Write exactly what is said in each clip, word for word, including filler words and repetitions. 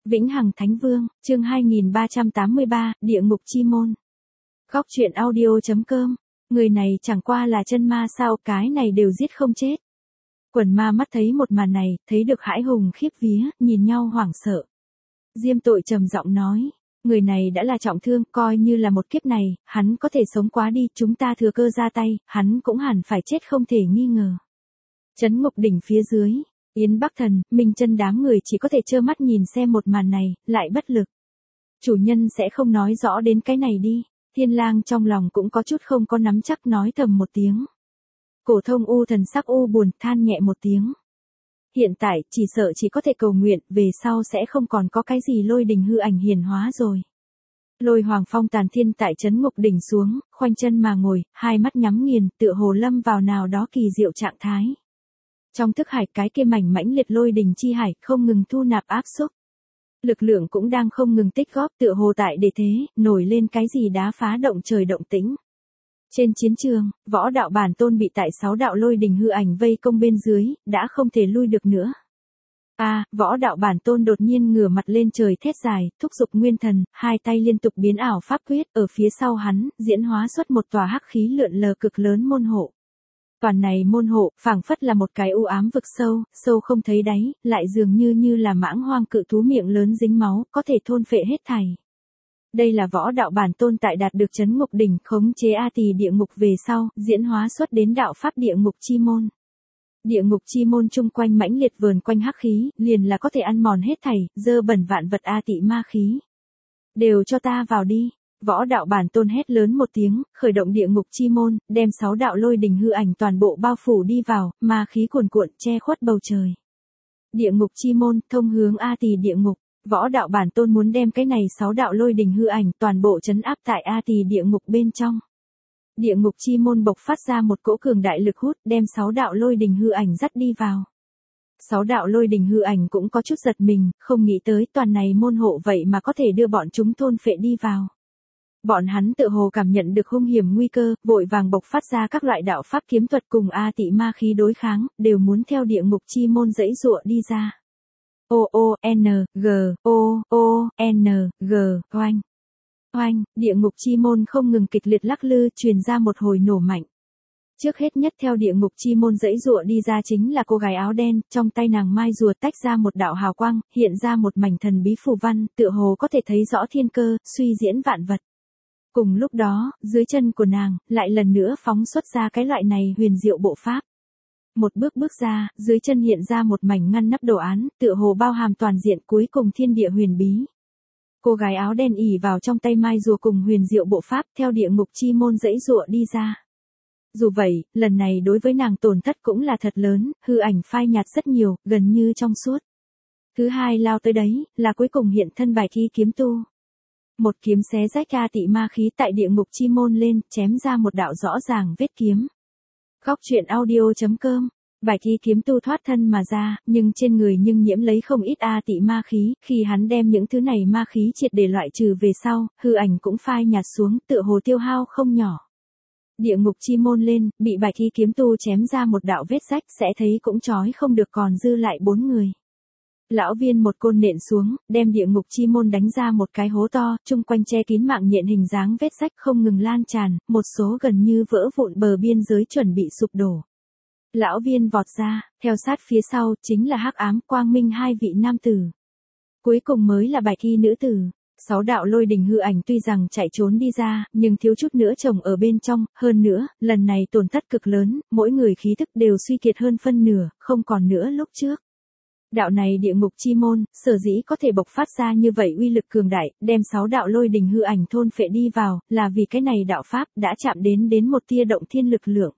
Vĩnh Hằng Thánh Vương, chương hai nghìn ba trăm tám mươi ba, Địa ngục chi môn. Góc truyện audio chấm com, người này chẳng qua là chân ma sao, cái này đều giết không chết. Quần ma mắt thấy một màn này, thấy được hãi hùng khiếp vía, nhìn nhau hoảng sợ. Diêm Tội trầm giọng nói, người này đã là trọng thương, coi như là một kiếp này, hắn có thể sống quá đi, chúng ta thừa cơ ra tay, hắn cũng hẳn phải chết không thể nghi ngờ. Trấn Ngục Đỉnh phía dưới, Yến Bắc Thần, Minh Chân đám người chỉ có thể trơ mắt nhìn xem một màn này, lại bất lực. Chủ nhân sẽ không nói rõ đến cái này đi. Thiên Lang trong lòng cũng có chút không có nắm chắc, nói thầm một tiếng. Cổ Thông U thần sắc u buồn, than nhẹ một tiếng. Hiện tại, chỉ sợ chỉ có thể cầu nguyện, về sau sẽ không còn có cái gì lôi đình hư ảnh hiển hóa rồi. Lôi Hoàng Phong Tàn Thiên tại Trấn Ngục Đỉnh xuống, khoanh chân mà ngồi, hai mắt nhắm nghiền, tựa hồ lâm vào nào đó kỳ diệu trạng thái. Trong thức hải cái kia mảnh mãnh liệt lôi đình chi hải không ngừng thu nạp áp xúc. Lực lượng cũng đang không ngừng tích góp, tựa hồ tại để thế, nổi lên cái gì đá phá động trời động tĩnh. Trên chiến trường, Võ Đạo Bản Tôn bị tại sáu đạo lôi đình hư ảnh vây công bên dưới, đã không thể lui được nữa. A, à, Võ Đạo Bản Tôn đột nhiên ngửa mặt lên trời thét dài, thúc giục nguyên thần, hai tay liên tục biến ảo pháp quyết, ở phía sau hắn, diễn hóa xuất một tòa hắc khí lượn lờ cực lớn môn hộ. Toàn này môn hộ, phảng phất là một cái u ám vực sâu, sâu không thấy đáy, lại dường như như là mãng hoang cự thú miệng lớn dính máu, có thể thôn phệ hết thảy. Đây là Võ Đạo Bản Tôn tại đạt được Trấn Ngục Đỉnh khống chế A Tỳ địa ngục về sau, diễn hóa xuất đến đạo pháp địa ngục chi môn. Địa ngục chi môn chung quanh mãnh liệt vờn quanh hắc khí, liền là có thể ăn mòn hết thảy, dơ bẩn vạn vật A Tỳ ma khí. Đều cho ta vào đi. Võ Đạo Bản Tôn hét lớn một tiếng, khởi động địa ngục chi môn, đem sáu đạo lôi đình hư ảnh toàn bộ bao phủ đi vào, ma khí cuồn cuộn che khuất bầu trời. Địa ngục chi môn thông hướng A Tỳ địa ngục. Võ Đạo Bản Tôn muốn đem cái này sáu đạo lôi đình hư ảnh toàn bộ trấn áp tại A Tỳ địa ngục bên trong. Địa ngục chi môn bộc phát ra một cỗ cường đại lực hút, đem sáu đạo lôi đình hư ảnh dắt đi vào. Sáu đạo lôi đình hư ảnh cũng có chút giật mình, không nghĩ tới toàn này môn hộ vậy mà có thể đưa bọn chúng thôn phệ đi vào. Bọn hắn tự hồ cảm nhận được hung hiểm nguy cơ, vội vàng bộc phát ra các loại đạo pháp kiếm thuật cùng A Tỳ ma khí đối kháng, đều muốn theo địa ngục chi môn giãy giụa đi ra. O O N G O O N G oanh. Oanh, địa ngục chi môn không ngừng kịch liệt lắc lư, truyền ra một hồi nổ mạnh. Trước hết nhất theo địa ngục chi môn giãy giụa đi ra chính là cô gái áo đen, trong tay nàng mai rùa tách ra một đạo hào quang, hiện ra một mảnh thần bí phù văn, tựa hồ có thể thấy rõ thiên cơ, suy diễn vạn vật. Cùng lúc đó, dưới chân của nàng, lại lần nữa phóng xuất ra cái loại này huyền diệu bộ pháp. Một bước bước ra, dưới chân hiện ra một mảnh ngăn nắp đồ án, tựa hồ bao hàm toàn diện cuối cùng thiên địa huyền bí. Cô gái áo đen ỉ vào trong tay mai rùa cùng huyền diệu bộ pháp, theo địa ngục chi môn giãy giụa đi ra. Dù vậy, lần này đối với nàng tổn thất cũng là thật lớn, hư ảnh phai nhạt rất nhiều, gần như trong suốt. Thứ hai lao tới đấy, là cuối cùng hiện thân Bài Thi kiếm tu. Một kiếm xé rách A Tỳ ma khí tại địa ngục chi môn lên, chém ra một đạo rõ ràng vết kiếm. Góc truyện audio chấm com, Bài Thi kiếm tu thoát thân mà ra, nhưng trên người nhưng nhiễm lấy không ít A Tỳ ma khí, khi hắn đem những thứ này ma khí triệt để loại trừ về sau, hư ảnh cũng phai nhạt xuống, tựa hồ tiêu hao không nhỏ. Địa ngục chi môn lên, bị Bài Thi kiếm tu chém ra một đạo vết rách, sẽ thấy cũng trói không được, còn dư lại bốn người. Lão Viên một côn nện xuống, đem địa ngục chi môn đánh ra một cái hố to, chung quanh che kín mạng nhện hình dáng vết rách không ngừng lan tràn, một số gần như vỡ vụn bờ biên giới chuẩn bị sụp đổ. Lão Viên vọt ra, theo sát phía sau chính là Hắc Ám, Quang Minh hai vị nam tử. Cuối cùng mới là Bài Thi nữ tử. Sáu đạo lôi đình hư ảnh tuy rằng chạy trốn đi ra, nhưng thiếu chút nữa chồng ở bên trong, hơn nữa, lần này tổn thất cực lớn, mỗi người khí thức đều suy kiệt hơn phân nửa, không còn nữa lúc trước. Đạo này địa ngục chi môn, sở dĩ có thể bộc phát ra như vậy uy lực cường đại, đem sáu đạo lôi đình hư ảnh thôn phệ đi vào, là vì cái này đạo pháp đã chạm đến đến một tia động thiên lực lượng.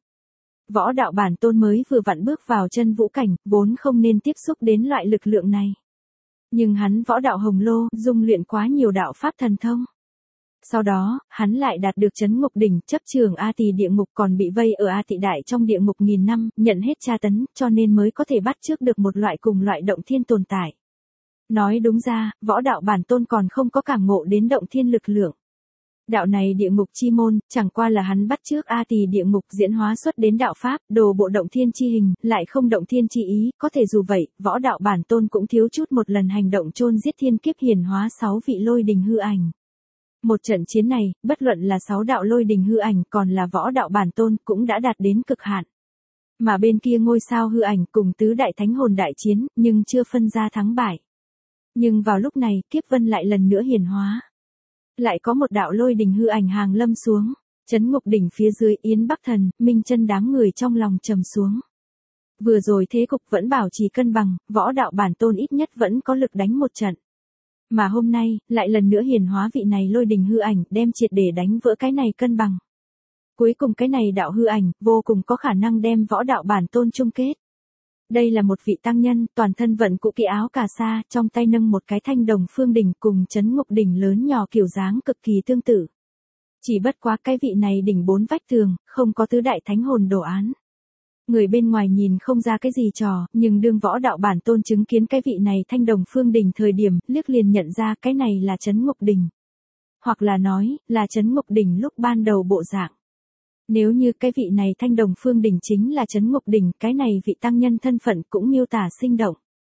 Võ Đạo Bản Tôn mới vừa vặn bước vào chân vũ cảnh, vốn không nên tiếp xúc đến loại lực lượng này. Nhưng hắn Võ Đạo Hồng Lô, dung luyện quá nhiều đạo pháp thần thông. Sau đó, hắn lại đạt được Trấn Ngục Đỉnh, chấp trường A Tỳ địa ngục, còn bị vây ở A Tỳ đại trong địa ngục nghìn năm, nhận hết tra tấn, cho nên mới có thể bắt chước được một loại cùng loại động thiên tồn tại. Nói đúng ra, Võ Đạo Bản Tôn còn không có cảm ngộ đến động thiên lực lượng. Đạo này địa ngục chi môn, chẳng qua là hắn bắt chước A Tỳ địa ngục diễn hóa xuất đến đạo pháp, đồ bộ động thiên chi hình, lại không động thiên chi ý, có thể dù vậy, võ đạo bản tôn cũng thiếu chút một lần hành động chôn giết thiên kiếp hiển hóa sáu vị lôi đình hư ảnh. Một trận chiến này, bất luận là sáu đạo lôi đình hư ảnh còn là võ đạo bản tôn cũng đã đạt đến cực hạn. Mà bên kia ngôi sao hư ảnh cùng tứ đại thánh hồn đại chiến, nhưng chưa phân ra thắng bại. Nhưng vào lúc này, kiếp vân lại lần nữa hiển hóa. Lại có một đạo lôi đình hư ảnh hàng lâm xuống, chấn ngục đỉnh phía dưới Yến Bắc Thần, Minh Chân đám người trong lòng trầm xuống. Vừa rồi thế cục vẫn bảo trì cân bằng, võ đạo bản tôn ít nhất vẫn có lực đánh một trận. Mà hôm nay, lại lần nữa hiển hóa vị này lôi đình hư ảnh, đem triệt để đánh vỡ cái này cân bằng. Cuối cùng cái này đạo hư ảnh, vô cùng có khả năng đem võ đạo bản tôn chung kết. Đây là một vị tăng nhân, toàn thân vận cụ kỵ áo cà sa, trong tay nâng một cái thanh đồng phương đỉnh cùng chấn ngục đỉnh lớn nhỏ kiểu dáng cực kỳ tương tự. Chỉ bất quá cái vị này đỉnh bốn vách tường, không có tứ đại thánh hồn đồ án. Người bên ngoài nhìn không ra cái gì trò, nhưng đương võ đạo bản tôn chứng kiến cái vị này thanh đồng phương đỉnh thời điểm, liếc liền nhận ra cái này là chấn ngục đỉnh. Hoặc là nói, là chấn ngục đỉnh lúc ban đầu bộ dạng. Nếu như cái vị này thanh đồng phương đỉnh chính là chấn ngục đỉnh, cái này vị tăng nhân thân phận cũng miêu tả sinh động.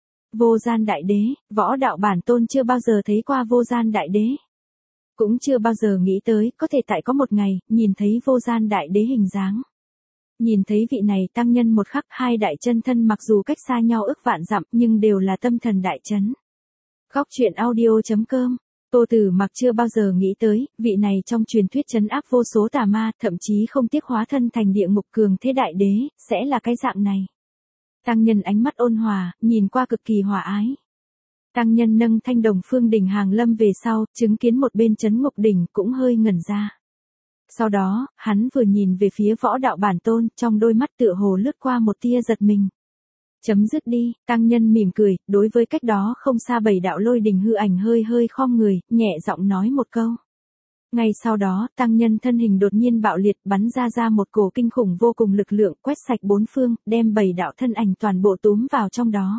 Vô gian đại đế, võ đạo bản tôn chưa bao giờ thấy qua vô gian đại đế. Cũng chưa bao giờ nghĩ tới, có thể tại có một ngày, nhìn thấy vô gian đại đế hình dáng. Nhìn thấy vị này tăng nhân một khắc, hai đại chân thân mặc dù cách xa nhau ức vạn dặm nhưng đều là tâm thần đại chấn. Góc truyện audio chấm com. Tô Tử Mặc chưa bao giờ nghĩ tới, vị này trong truyền thuyết trấn áp vô số tà ma, thậm chí không tiếc hóa thân thành địa ngục cường thế đại đế, sẽ là cái dạng này. Tăng nhân ánh mắt ôn hòa, nhìn qua cực kỳ hòa ái. Tăng nhân nâng thanh đồng phương đỉnh hàng lâm về sau, chứng kiến một bên chấn ngục đỉnh cũng hơi ngẩn ra. Sau đó, hắn vừa nhìn về phía võ đạo bản tôn, trong đôi mắt tựa hồ lướt qua một tia giật mình. Chấm dứt đi, tăng nhân mỉm cười, đối với cách đó không xa bảy đạo lôi đình hư ảnh hơi hơi khom người, nhẹ giọng nói một câu. Ngay sau đó, tăng nhân thân hình đột nhiên bạo liệt bắn ra ra một cổ kinh khủng vô cùng lực lượng quét sạch bốn phương, đem bảy đạo thân ảnh toàn bộ túm vào trong đó.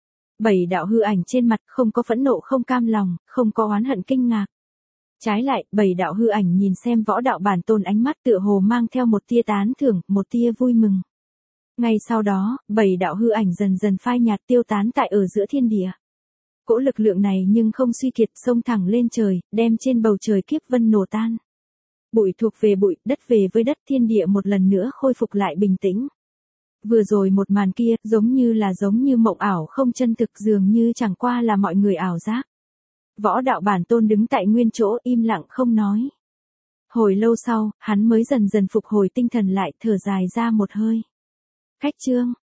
Bảy đạo hư ảnh trên mặt không có phẫn nộ không cam lòng, không có oán hận kinh ngạc. Trái lại, bảy đạo hư ảnh nhìn xem võ đạo bản tôn ánh mắt tựa hồ mang theo một tia tán thưởng, một tia vui mừng. Ngay sau đó, bảy đạo hư ảnh dần dần phai nhạt tiêu tán tại ở giữa thiên địa. Cỗ lực lượng này nhưng không suy kiệt xông thẳng lên trời, đem trên bầu trời kiếp vân nổ tan. Bụi thuộc về bụi, đất về với đất, thiên địa một lần nữa khôi phục lại bình tĩnh. Vừa rồi một màn kia, giống như là giống như mộng ảo không chân thực, dường như chẳng qua là mọi người ảo giác. Võ đạo bản tôn đứng tại nguyên chỗ im lặng không nói. Hồi lâu sau, hắn mới dần dần phục hồi tinh thần lại, thở dài ra một hơi. Khách chương